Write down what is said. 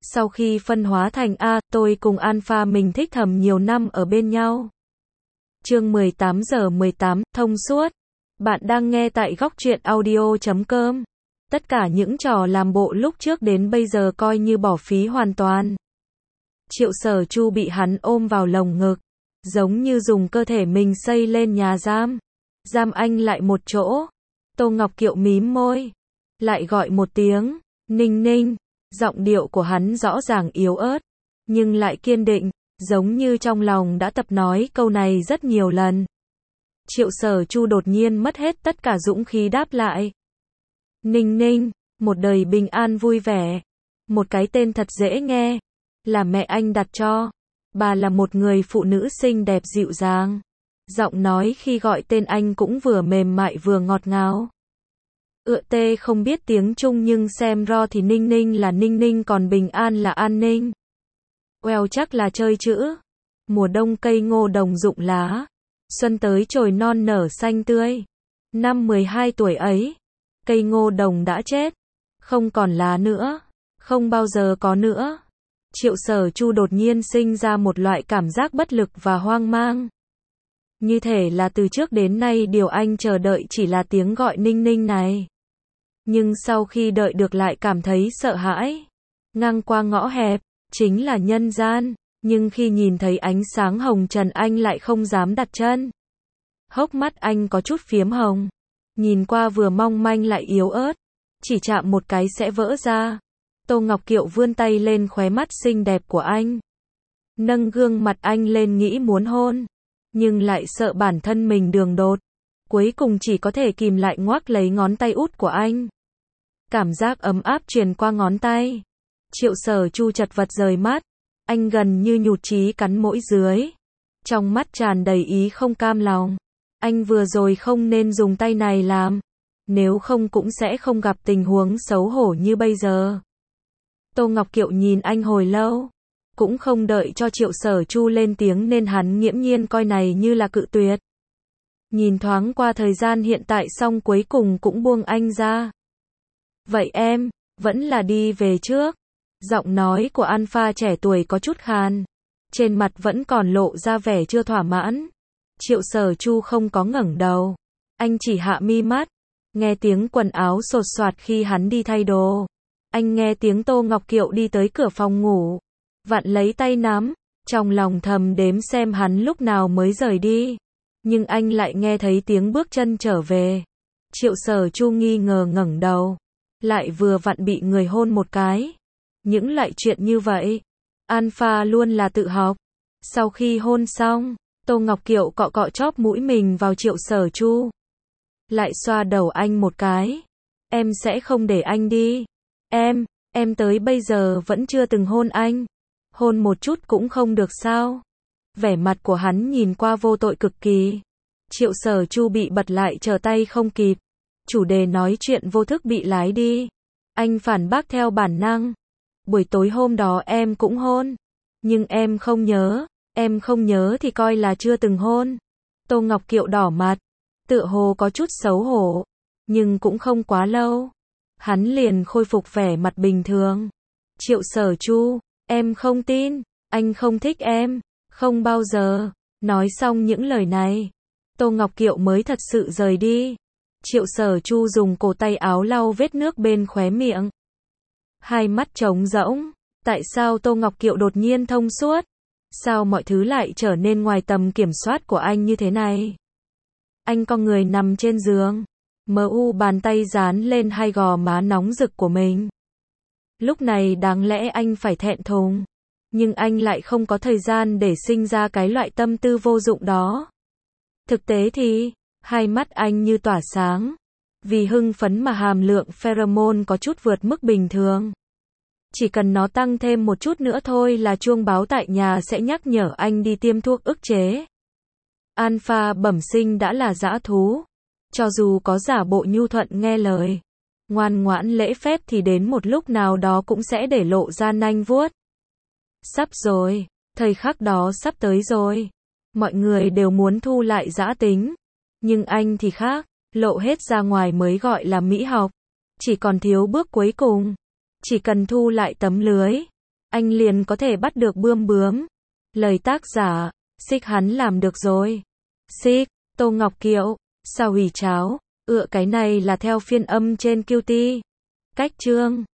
Sau khi phân hóa thành A, tôi cùng Alpha mình thích thầm nhiều năm ở bên nhau. Chương 18:18, thông suốt. Bạn đang nghe tại góc truyện audio.com. Tất cả những trò làm bộ lúc trước đến bây giờ coi như bỏ phí hoàn toàn. Triệu Sở Chu bị hắn ôm vào lồng ngực, giống như dùng cơ thể mình xây lên nhà giam. Giam anh lại một chỗ. Tô Ngọc Kiệu mím môi, lại gọi một tiếng, Ninh Ninh. Giọng điệu của hắn rõ ràng yếu ớt, nhưng lại kiên định, giống như trong lòng đã tập nói câu này rất nhiều lần. Triệu Sở Chu đột nhiên mất hết tất cả dũng khí đáp lại. Ninh Ninh, một đời bình an vui vẻ. Một cái tên thật dễ nghe, là mẹ anh đặt cho. Bà là một người phụ nữ xinh đẹp dịu dàng. Giọng nói khi gọi tên anh cũng vừa mềm mại vừa ngọt ngào. Tê không biết tiếng Trung nhưng xem ro thì Ninh Ninh là Ninh Ninh còn bình an là an ninh. Well chắc là chơi chữ. Mùa đông cây ngô đồng rụng lá. Xuân tới chồi non nở xanh tươi. Năm 12 tuổi ấy, cây ngô đồng đã chết. Không còn lá nữa. Không bao giờ có nữa. Triệu Sở Chu đột nhiên sinh ra một loại cảm giác bất lực và hoang mang. Như thể là từ trước đến nay điều anh chờ đợi chỉ là tiếng gọi Ninh Ninh này. Nhưng sau khi đợi được lại cảm thấy sợ hãi. Ngang qua ngõ hẹp, chính là nhân gian, nhưng khi nhìn thấy ánh sáng hồng trần anh lại không dám đặt chân. Hốc mắt anh có chút phiếm hồng, nhìn qua vừa mong manh lại yếu ớt, chỉ chạm một cái sẽ vỡ ra. Tô Ngọc Kiệu vươn tay lên khóe mắt xinh đẹp của anh, nâng gương mặt anh lên nghĩ muốn hôn, nhưng lại sợ bản thân mình đường đột, cuối cùng chỉ có thể kìm lại ngoác lấy ngón tay út của anh. Cảm giác ấm áp truyền qua ngón tay. Triệu Sở Chu chật vật rời mắt, anh gần như nhụt chí cắn mũi dưới. Trong mắt tràn đầy ý không cam lòng. Anh vừa rồi không nên dùng tay này làm, nếu không cũng sẽ không gặp tình huống xấu hổ như bây giờ. Tô Ngọc Kiệu nhìn anh hồi lâu, cũng không đợi cho Triệu Sở Chu lên tiếng nên hắn nghiễm nhiên coi này như là cự tuyệt. Nhìn thoáng qua thời gian hiện tại xong cuối cùng cũng buông anh ra. Vậy em, vẫn là đi về trước. Giọng nói của Alpha trẻ tuổi có chút khàn. Trên mặt vẫn còn lộ ra vẻ chưa thỏa mãn. Triệu Sở Chu không có ngẩng đầu. Anh chỉ hạ mi mắt. Nghe tiếng quần áo sột soạt khi hắn đi thay đồ. Anh nghe tiếng Tô Ngọc Kiệu đi tới cửa phòng ngủ. Vặn lấy tay nắm. Trong lòng thầm đếm xem hắn lúc nào mới rời đi. Nhưng anh lại nghe thấy tiếng bước chân trở về. Triệu Sở Chu nghi ngờ ngẩng đầu. Lại vừa vặn bị người hôn một cái. Những loại chuyện như vậy, Alpha luôn là tự học. Sau khi hôn xong, Tô Ngọc Kiệu cọ cọ chóp mũi mình vào Triệu Sở Chu. Lại xoa đầu anh một cái. Em sẽ không để anh đi. Em tới bây giờ vẫn chưa từng hôn anh. Hôn một chút cũng không được sao? Vẻ mặt của hắn nhìn qua vô tội cực kỳ. Triệu Sở Chu bị bật lại trở tay không kịp. Chủ đề nói chuyện vô thức bị lái đi. Anh phản bác theo bản năng. Buổi tối hôm đó em cũng hôn. Nhưng em không nhớ thì coi là chưa từng hôn. Tô Ngọc Kiệu đỏ mặt. Tựa hồ có chút xấu hổ. Nhưng cũng không quá lâu. Hắn liền khôi phục vẻ mặt bình thường. Triệu Sở Chu, em không tin. Anh không thích em. Không bao giờ. Nói xong những lời này, Tô Ngọc Kiệu mới thật sự rời đi. Triệu Sở Chu dùng cổ tay áo lau vết nước bên khóe miệng. Hai mắt trống rỗng. Tại sao Tô Ngọc Kiệu đột nhiên thông suốt? Sao mọi thứ lại trở nên ngoài tầm kiểm soát của anh như thế này? Anh con người nằm trên giường. Bàn tay dán lên hai gò má nóng rực của mình. Lúc này đáng lẽ anh phải thẹn thùng. Nhưng anh lại không có thời gian để sinh ra cái loại tâm tư vô dụng đó. Thực tế thì, hai mắt anh như tỏa sáng. Vì hưng phấn mà hàm lượng pheromone có chút vượt mức bình thường. Chỉ cần nó tăng thêm một chút nữa thôi là chuông báo tại nhà sẽ nhắc nhở anh đi tiêm thuốc ức chế. Alpha bẩm sinh đã là dã thú. Cho dù có giả bộ nhu thuận nghe lời, ngoan ngoãn lễ phép thì đến một lúc nào đó cũng sẽ để lộ ra nanh vuốt. Sắp rồi, thời khắc đó sắp tới rồi. Mọi người đều muốn thu lại dã tính. Nhưng anh thì khác, lộ hết ra ngoài mới gọi là mỹ học. Chỉ còn thiếu bước cuối cùng. Chỉ cần thu lại tấm lưới, anh liền có thể bắt được bươm bướm. Lời tác giả, Xích hắn làm được rồi. Xích, Tô Ngọc Kiệu, sao hủy cháo, cái này là theo phiên âm trên QT. Cách chương